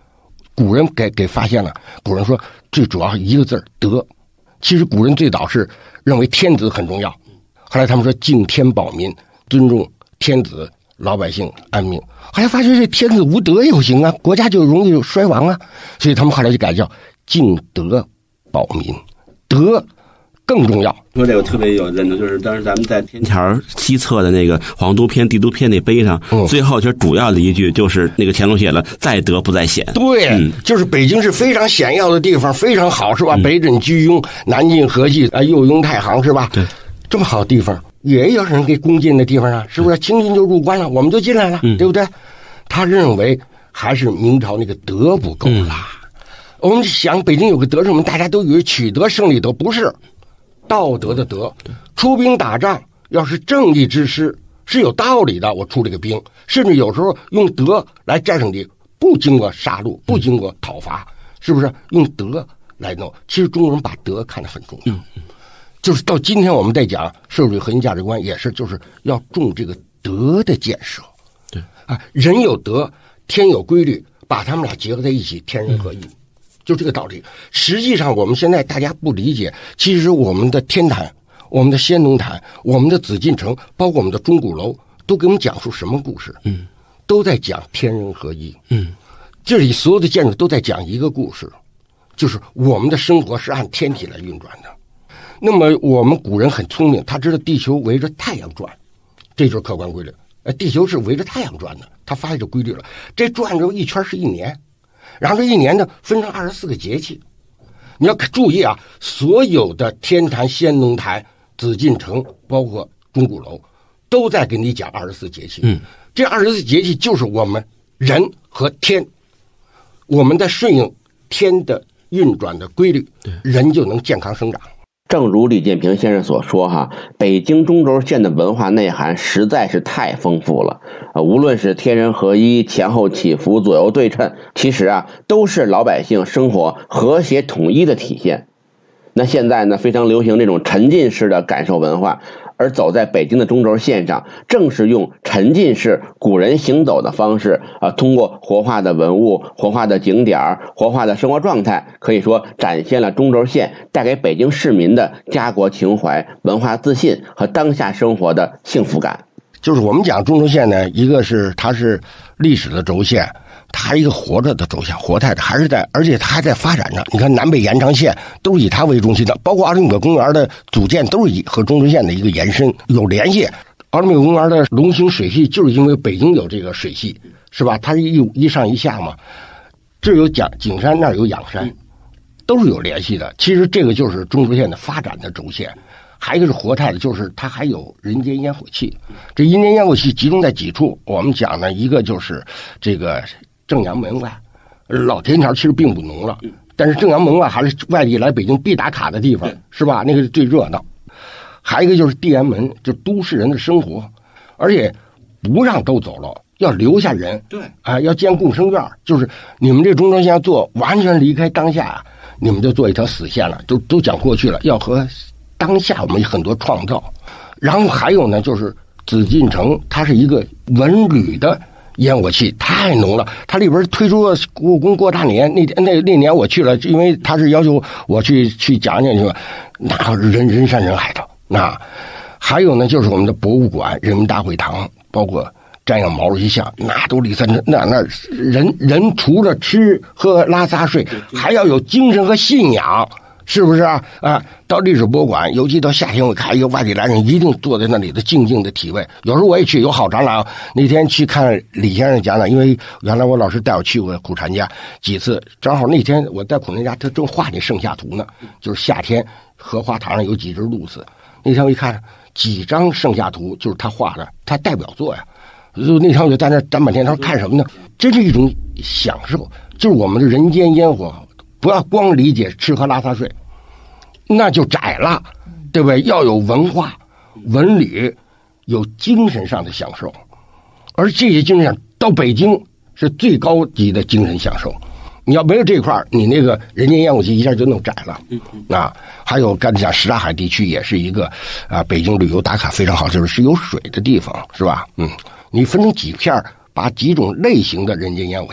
古人给发现了。古人说最主要一个字德。其实古人最早是认为天子很重要，后来他们说敬天保民，尊重天子，老百姓安民。后来发现这天子无德也不行啊，国家就容易衰亡啊，所以他们后来就改叫敬德保民，德更重要。 说这个特别有认同，就是当时咱们在天桥西侧的那个皇都篇、帝都篇那碑上，最后其实主要的一句就是那个乾隆写了“在德不在显”。 对，就是北京是非常险要的地方，非常好，是吧？北枕居庸，南进河西，右拥太行，是吧？ 对， 这么好的地方，也有人给攻进的地方啊，是不是？清军就入关了，我们就进来了，对不对？他认为还是明朝那个德不够啦。我们想北京有个德什么，大家都以为取得胜利德，不是。道德的德，出兵打仗要是正义之师是有道理的，我出这个兵，甚至有时候用德来战胜敌，不经过杀戮，不经过讨伐，是不是用德来弄？其实中国人把德看得很重要，就是到今天我们在讲社会主义核心价值观，也是就是要重这个德的建设。 对啊，人有德，天有规律，把他们俩结合在一起，天人合一。就这个道理。实际上我们现在大家不理解，其实我们的天坛、我们的先农坛、我们的紫禁城，包括我们的钟鼓楼，都给我们讲述什么故事？都在讲天人合一。这里所有的建筑都在讲一个故事，就是我们的生活是按天体来运转的。那么我们古人很聪明，他知道地球围着太阳转，这就是客观规律。地球是围着太阳转的，他发现这规律了。这转着一圈是一年。然后这一年呢，分成24个节气。你要注意啊，所有的天坛、先农坛、紫禁城，包括钟鼓楼，都在给你讲24节气。这24节气就是我们人和天，我们在顺应天的运转的规律，人就能健康生长。 正如李建平先生所说哈，北京中轴线的文化内涵实在是太丰富了。无论是天人合一、前后起伏、左右对称，其实都是老百姓生活和谐统一的体现。那现在呢，非常流行这种沉浸式的感受文化，而走在北京的中轴线上，正是用沉浸式古人行走的方式通过活化的文物、活化的景点、活化的生活状态，可以说展现了中轴线带给北京市民的家国情怀、文化自信和当下生活的幸福感。 就是我们讲中轴线呢，一个是它是历史的轴线，它一个活着的轴线，活态的，还是在，而且它还在发展着。你看南北延长线都是以它为中心的，包括奥林匹克公园的组建都是以和中轴线的一个延伸有联系。奥林匹克公园的龙形水系就是因为北京有这个水系，是吧？它是一上一下嘛，这有景山，那有仰山，都是有联系的。其实这个就是中轴线的发展的轴线。还有一个是活态的，就是它还有人间烟火气。这人间烟火气集中在几处？我们讲呢，一个就是这个正阳门外，老天桥其实并不浓了，但是正阳门外还是外地来北京必打卡的地方，是吧？那个是最热闹。还有一个就是地安门，就都市人的生活，而且不让都走了，要留下人。对，要建共生院，就是你们这中轴线做完全离开当下，你们就做一条死线了，都讲过去了，要和当下我们有很多创造。然后还有呢，就是紫禁城，它是一个文旅的烟火气太浓了，它里边推出了故宫过大年，那年我去了，因为他是要求我去讲讲去，那人山人海的。那还有呢，就是我们的博物馆、人民大会堂，包括瞻仰毛主席像，那都里三层。那人除了吃喝拉撒睡，还要有精神和信仰。是不是啊？到历史博物馆，尤其到夏天，我看一个外地来人一定坐在那里的静静的体味。有时候我也去，有好展览。那天去看李先生讲讲，因为原来我老师带我去过苦禅家几次，正好那天我在苦禅家，他正画那盛夏图呢，就是夏天荷花塘上有几只鹭鸶。那天我一看几张盛夏图，就是他画的，他代表作呀。那天我就在那站半天，他说看什么呢？真是一种享受，就是我们的人间烟火。不要光理解吃喝拉撒睡，那就窄了，对不对？要有文化、文旅，有精神上的享受，而这些精神上到北京是最高级的精神享受。你要没有这块，你那个人间烟火气一下就弄窄了。还有刚才讲什刹海地区也是一个北京旅游打卡非常好，就是有水的地方，是吧？你分成几片，把几种类型的人间烟火气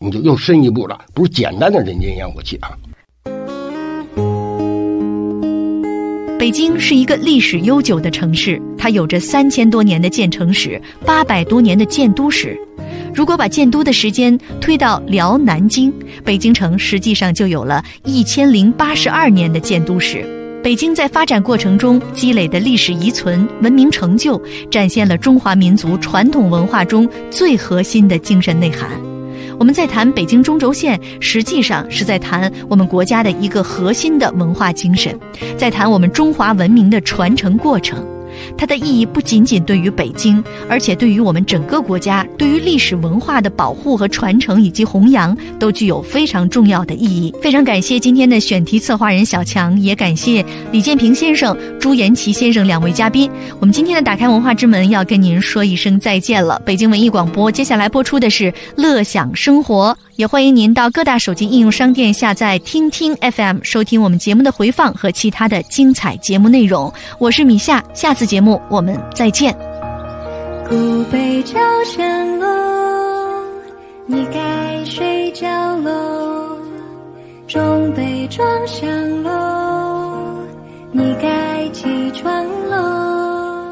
你就又深一步了，不是简单的人间烟火气啊。 北京是一个历史悠久的城市，它有着3000多年的建城史，800多年的建都史。如果把建都的时间推到辽南京，北京城实际上就有了1082年的建都史。北京在发展过程中积累的历史遗存、文明成就，展现了中华民族传统文化中最核心的精神内涵。我们在谈北京中轴线，实际上是在谈我们国家的一个核心的文化精神，在谈我们中华文明的传承过程。它的意义不仅仅对于北京，而且对于我们整个国家，对于历史文化的保护和传承以及弘扬，都具有非常重要的意义。非常感谢今天的选题策划人小强，也感谢李建平先生、朱延奇先生2位嘉宾。我们今天的打开文化之门要跟您说一声再见了。北京文艺广播接下来播出的是乐享生活，也欢迎您到各大手机应用商店下载听听 FM， 收听我们节目的回放和其他的精彩节目内容。我是米夏，下次节目我们再见。 古北朝香楼，你该睡觉喽；中北庄香楼，你该起床喽。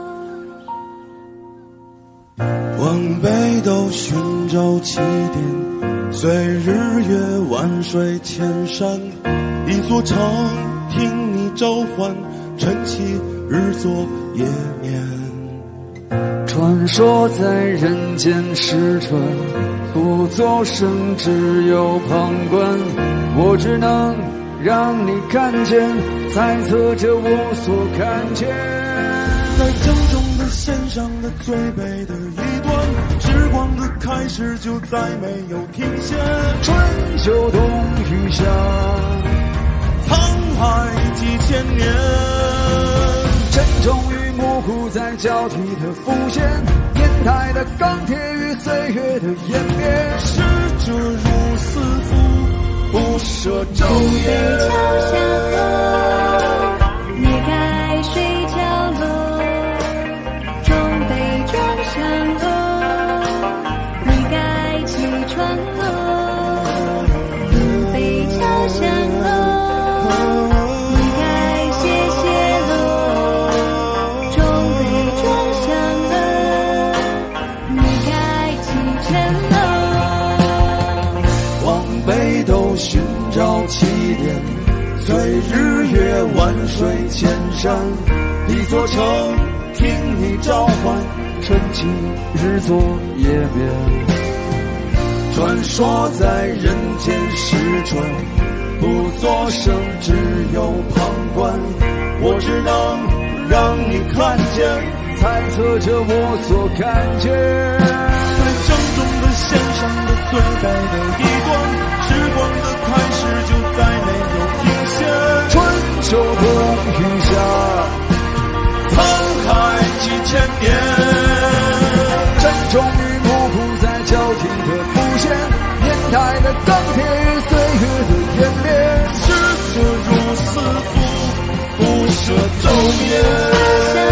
往北斗寻找起点，随日月万水千山，一座城听你召唤，晨起日作夜眠。 传说在人间失传，不作声，只有旁观。我只能让你看见，猜测着我所看见。 在正中的线上的最北的一端，时光的开始就再没有停歇。 春秋冬雨夏， 沧海几千年， 沉重与模糊在交替的浮现，年代的钢铁与岁月的演变。 逝者如斯夫，不舍昼夜。 桥下楼，你该睡觉喽；中北庄香楼，你该起床喽；古北桥香楼，你该歇歇喽；中北庄香楼，你该启程喽。 往北斗寻找起点，随日月万水千山，一座城听你召唤， 晨起日作夜眠。 传说在人间失传，不作声，只有旁观。我只能让你看见， 猜测着我所看见。 在正中的线上的最北的一端，时光的开始就再没有停歇。 春秋冬雨夏， 沧海几千年， 沉重与模糊在交替的浮现，年代的钢铁与岁月的演变。 逝者如斯夫，不舍昼夜。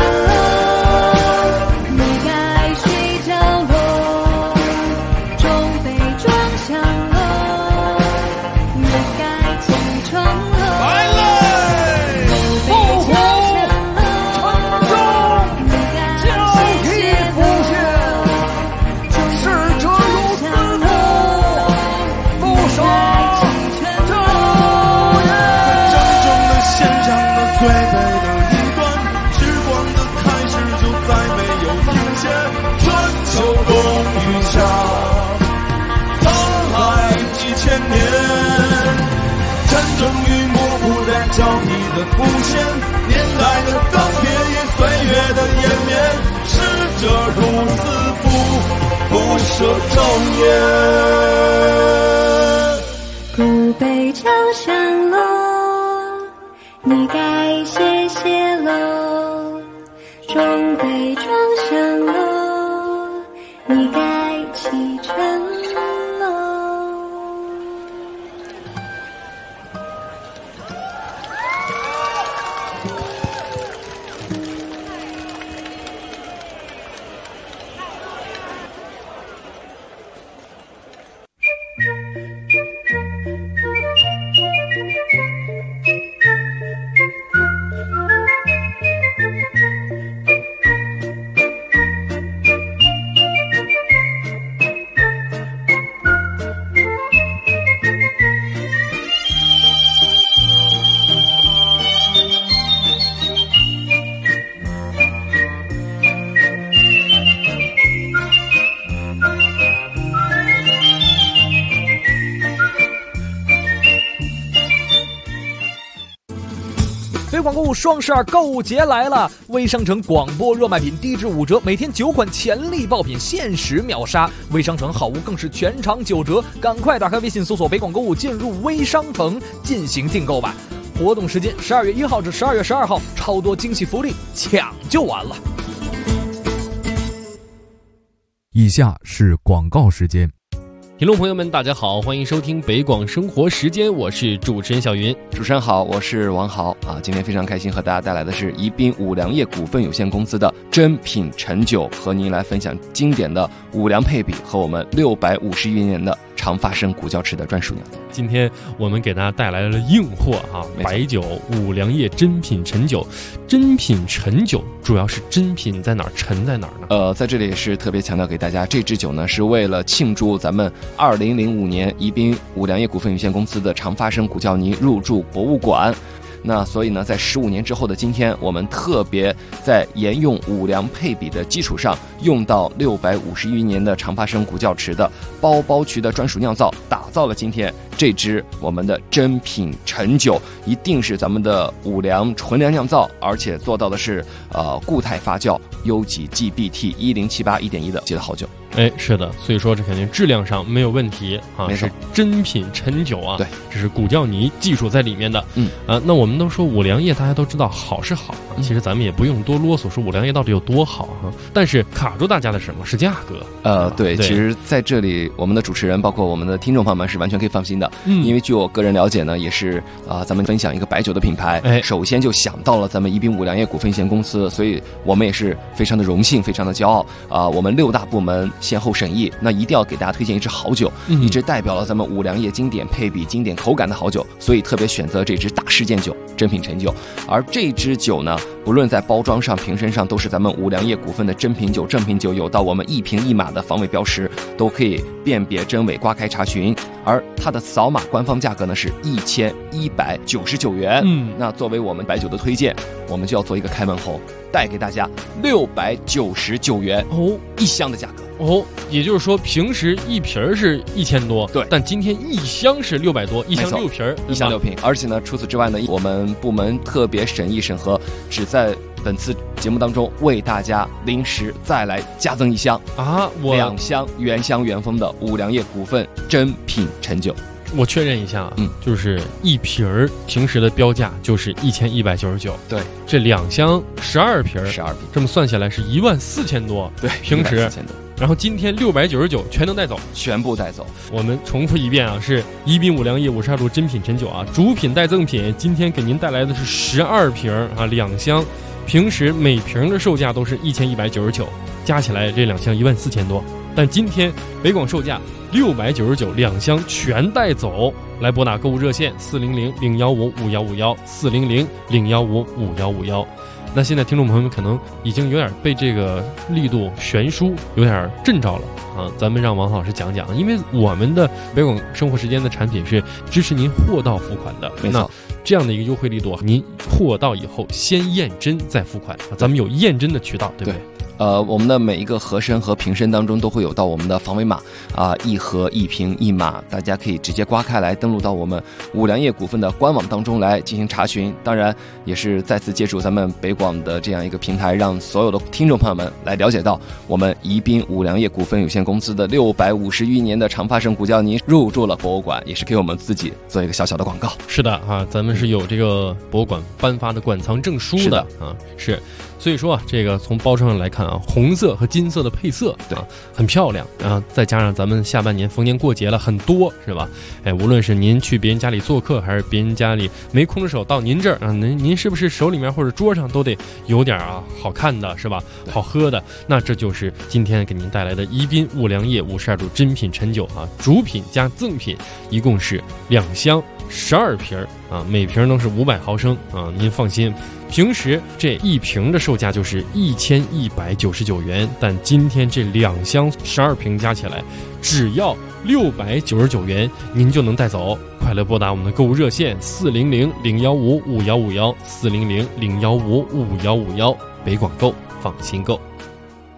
你该睡觉喽；中北庄香楼，你该起床喽；古北桥香楼，你该歇歇喽；中北庄香楼，你该起程喽。 正中的线上的最北的一端，时光的开始就再没有停歇。春秋冬雨夏，沧海几千年，沉重与模糊在交替的浮现，年代的钢铁与岁月的延绵。逝者如斯夫，不舍昼夜。 古北桥香楼，你该歇歇喽；中北庄香楼，你该启程喽。 北广购物双12购物节来了！微商城广播热卖品低至5折，每天9款潜力爆品限时秒杀。微商城好物更是全场9折，赶快打开微信搜索北广购物，进入微商城进行订购吧。活动时间12月1号至12月12号，超多惊喜福利，抢就完了。 以下是广告时间。 听众朋友们，大家好，欢迎收听北广生活时间，我是主持人小云。 主持人好，我是王豪啊。今天非常开心和大家带来的是宜宾五粮液股份有限公司的珍品陈酒，和您来分享经典的五粮配比和我们650余年的长发生古窖池的专属酿造。 今天我们给大家带来了硬货啊，白酒五粮液珍品陈酒。珍品陈酒主要是珍品在哪儿，陈在哪儿呢？ 在这里也是特别强调给大家，这支酒呢是为了庆祝咱们2005年宜宾五粮液股份有限公司的长发生古窖泥入驻博物馆。那所以呢，在15年之后的今天，我们特别在沿用五粮配比的基础上，用到650余年的长发生古窖池的包包渠的专属酿造，打造了今天这支我们的珍品陈酒，一定是咱们的五粮纯粮酿造，而且做到的是固态发酵优级 GBT 1078 1.1的好酒。 哎，是的，所以说这肯定质量上没有问题啊，是珍品陈酒啊， 对， 这是古窖泥技术在里面的。那我们都说五粮液，大家都知道好是好，其实咱们也不用多啰嗦说五粮液到底有多好啊，但是卡住大家的什么是价格？ 对，其实在这里我们的主持人包括我们的听众朋友们是完全可以放心的，因为据我个人了解呢，也是咱们分享一个白酒的品牌，首先就想到了咱们宜宾五粮液股份有限公司，所以我们也是非常的荣幸，非常的骄傲我们6大部门先后审议，那一定要给大家推荐一支好酒，一支代表了咱们五粮液经典配比、经典口感的好酒，所以特别选择这支大事件酒珍品陈酒。而这支酒呢，不论在包装上、瓶身上，都是咱们五粮液股份的珍品酒。正品酒有到我们1瓶1码的防伪标识，都可以辨别真伪，刮开查询。而它的扫码官方价格呢是1199元。那作为我们白酒的推荐，我们就要做一个开门红，带给大家699元一箱的价格。 也就是说平时一瓶是1000多， 对， 但今天一箱是600多，一箱6瓶， 一箱6瓶。而且呢，除此之外呢，我们部门特别审议审核，只在本次节目当中为大家临时再来加赠一箱2箱原香原封的五粮液股份珍品陈酒。 我确认一下，就是一瓶儿平时的标价就是1199， 对， 这2箱12瓶，这么算下来是14000多， 对， 平时 14000多。 然后今天699全能带走， 全部带走。 我们重复一遍啊，是宜宾五粮液52度珍品陈酒啊，主品带赠品，今天给您带来的是12瓶啊，2箱，平时每瓶的售价都是1199，加起来这2箱14000多，但今天北广售价699，2箱全带走。来拨打购物热线400-015-5151，400-015-5151。那现在听众朋友们可能已经有点被这个力度悬殊有点震着了啊！咱们让王老师讲讲，因为我们的北广生活时间的产品是支持您货到付款的， 没错， 这样的一个优惠力度，您货到以后先验真再付款，咱们有验真的渠道，对不对？ 我们的每一个盒身和瓶身当中都会有到我们的防伪码1盒1瓶1码，大家可以直接刮开来登录到我们五粮液股份的官网当中来进行查询。当然也是再次借助咱们北广的这样一个平台，让所有的听众朋友们来了解到我们宜宾五粮液股份有限公司的650余年的长发生古窖泥入驻了博物馆，也是给我们自己做一个小小的广告。 是的啊，咱们是有这个博物馆颁发的馆藏证书的啊，是。所以说啊，这个从包装上来看啊，红色和金色的配色，对，很漂亮啊。再加上咱们下半年逢年过节了，很多是吧？哎，无论是您去别人家里做客，还是别人家里没空着手到您这儿啊，您是不是手里面或者桌上都得有点好看的是吧？好喝的，那这就是今天给您带来的宜宾五粮液52度珍品陈酒啊，主品加赠品，一共是2箱12瓶啊，每瓶都是500毫升啊，您放心。平时这一瓶的售价就是1199元，但今天这2箱12瓶加起来只要699元，您就能带走。快来拨打我们的购物热线400-015-5151， 400-015-5151，北广购，放心购。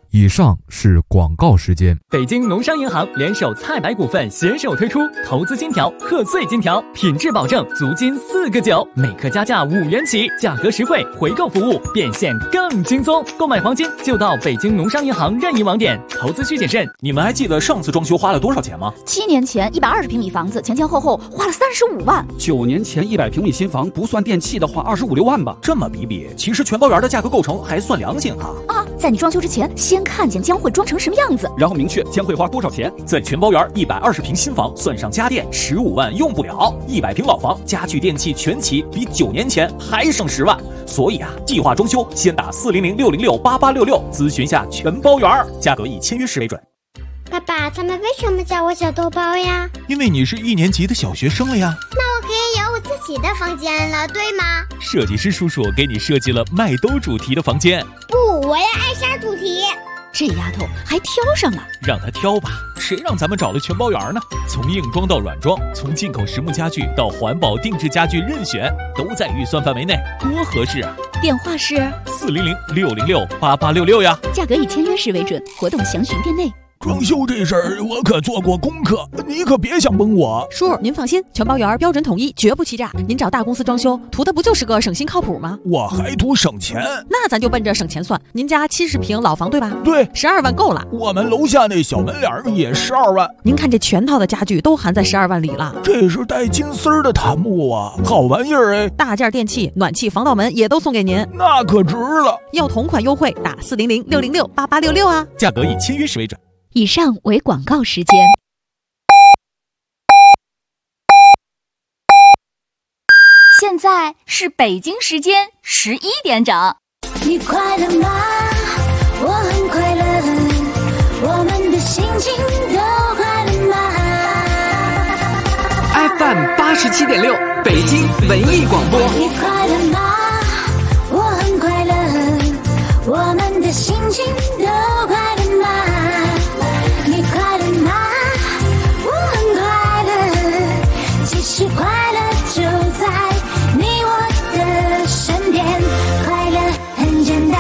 以上是广告时间。 北京农商银行联手菜百股份携手推出投资金条、贺岁金条，品质保证，足金4个9，每克加价5元起，价格实惠，回购服务变现更轻松。购买黄金就到北京农商银行任意网点，投资需谨慎。 你们还记得上次装修花了多少钱吗 ？7年前120平米房子前前后后花了35万。 9年前100平米新房不算电器的话25、6万吧。这么比，其实全包园的价格构成还算良心哈。 在你装修之前，先看见将会装成什么样子， 然后明确将会花多少钱。在全包园120平新房算上家电15万用不了，100平老房家具电器全齐，比9年前还省10万。所以计划装修先打400-606-8866咨询下全包园，价格以签约时为准。 爸爸，他们为什么叫我小豆包呀？ 因为你是1年级的小学生了呀。 那我可以有我自己的房间了，对吗？ 设计师叔叔给你设计了麦兜主题的房间。 不，我要艾莎主题。 这丫头还挑上了， 让她挑吧，谁让咱们找了全包园呢？从硬装到软装，从进口实木家具到环保定制家具，任选，都在预算范围内，多合适啊！ 电话是 400-606-8866呀， 价格以签约时为准，活动详询店内。 装修这事儿我可做过功课，你可别想蒙我。 叔，您放心，全包园标准统一，绝不欺诈。您找大公司装修，图的不就是个省心靠谱吗？ 我还图省钱， 那咱就奔着省钱算。您家70平老房对吧？ 对 ，12万够了。 我们楼下那小门脸也12万。 您看这全套的家具都含在12万里了。 这是带金丝儿的檀木啊，好玩意儿哎！ 大件电器、暖气、防盗门也都送给您， 那可值了。 要同款优惠，打400-606-8866啊， 价格以签约时为准。 以上为广告时间。现在是北京时间11点整。 你快乐吗？我很快乐，我们的心情都快乐吗 ？FM 87.6，北京文艺广播。 你快乐吗？我很快乐，我们的心情都快乐吗？你快乐吗？我很快乐，其实快乐就在你我的身边，快乐很简单。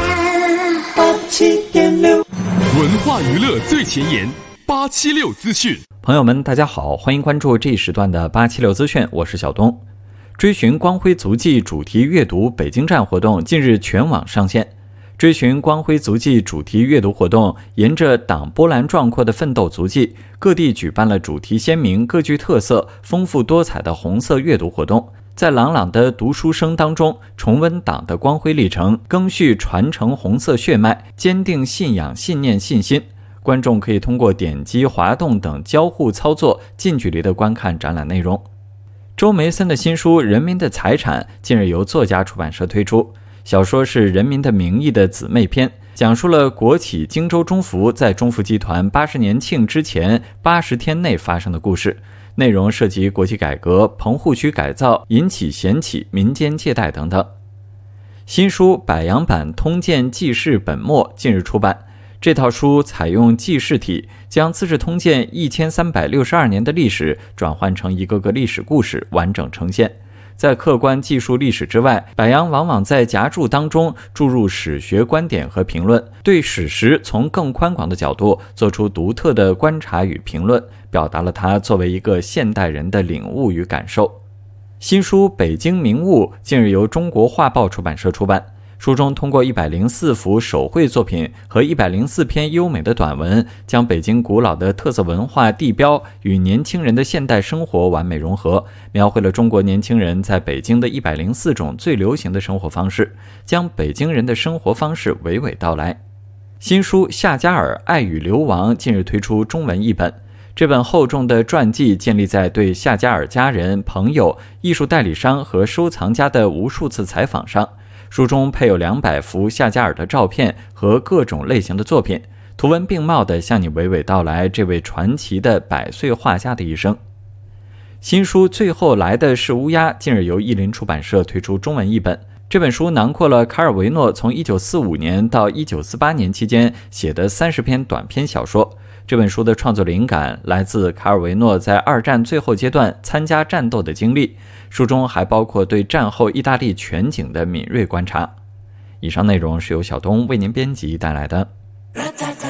87.6，文化娱乐最前沿，876资讯。 朋友们，大家好，欢迎关注这一时段的876资讯，我是小东。追寻光辉足迹主题阅读北京站活动近日全网上线。追寻光辉足迹主题阅读活动，沿着党波澜壮阔的奋斗足迹，各地举办了主题鲜明、各具特色、丰富多彩的红色阅读活动。在朗朗的读书声当中，重温党的光辉历程，赓续传承红色血脉，坚定信仰、信念、信心。观众可以通过点击、滑动等交互操作，近距离地观看展览内容。周梅森的新书《人民的财产》近日由作家出版社推出。小说是《人民的名义》的姊妹篇，讲述了国企荆州中福在中福集团80年庆之前80天内发生的故事，内容涉及国企改革、棚户区改造、银企、闲企、民间借贷等等。新书百阳版通鉴记事本末近日出版，这套书采用记事体，将《资治通鉴》1362年的历史转换成一个个历史故事，完整呈现。在客观记述历史之外，百阳往往在夹注当中注入史学观点和评论，对史实从更宽广的角度做出独特的观察与评论，表达了他作为一个现代人的领悟与感受。新书《北京名物》近日由中国画报出版社出版，书中通过104幅手绘作品和104篇优美的短文，将北京古老的特色文化地标与年轻人的现代生活完美融合，描绘了中国年轻人在北京的104种最流行的生活方式，将北京人的生活方式娓娓道来。新书《夏加尔爱与流亡》近日推出中文译本，这本厚重的传记建立在对夏加尔家人、朋友、艺术代理商和收藏家的无数次采访上。书中配有200幅夏加尔的照片和各种类型的作品，图文并茂地向你娓娓道来这位传奇的100岁画家的一生。新书《最后来的是乌鸦》近日由译林出版社推出中文译本。这本书囊括了卡尔维诺从1945年到1948年期间写的30篇短篇小说。这本书的创作灵感来自卡尔维诺在2战最后阶段参加战斗的经历，书中还包括对战后意大利全景的敏锐观察。以上内容是由小东为您编辑带来的。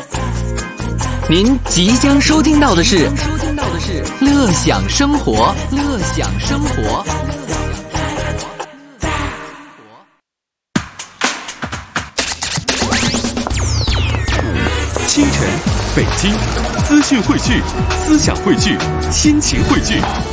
您即将收听到的是乐享生活，乐享生活。 清晨，北京，资讯汇聚，思想汇聚，心情汇聚。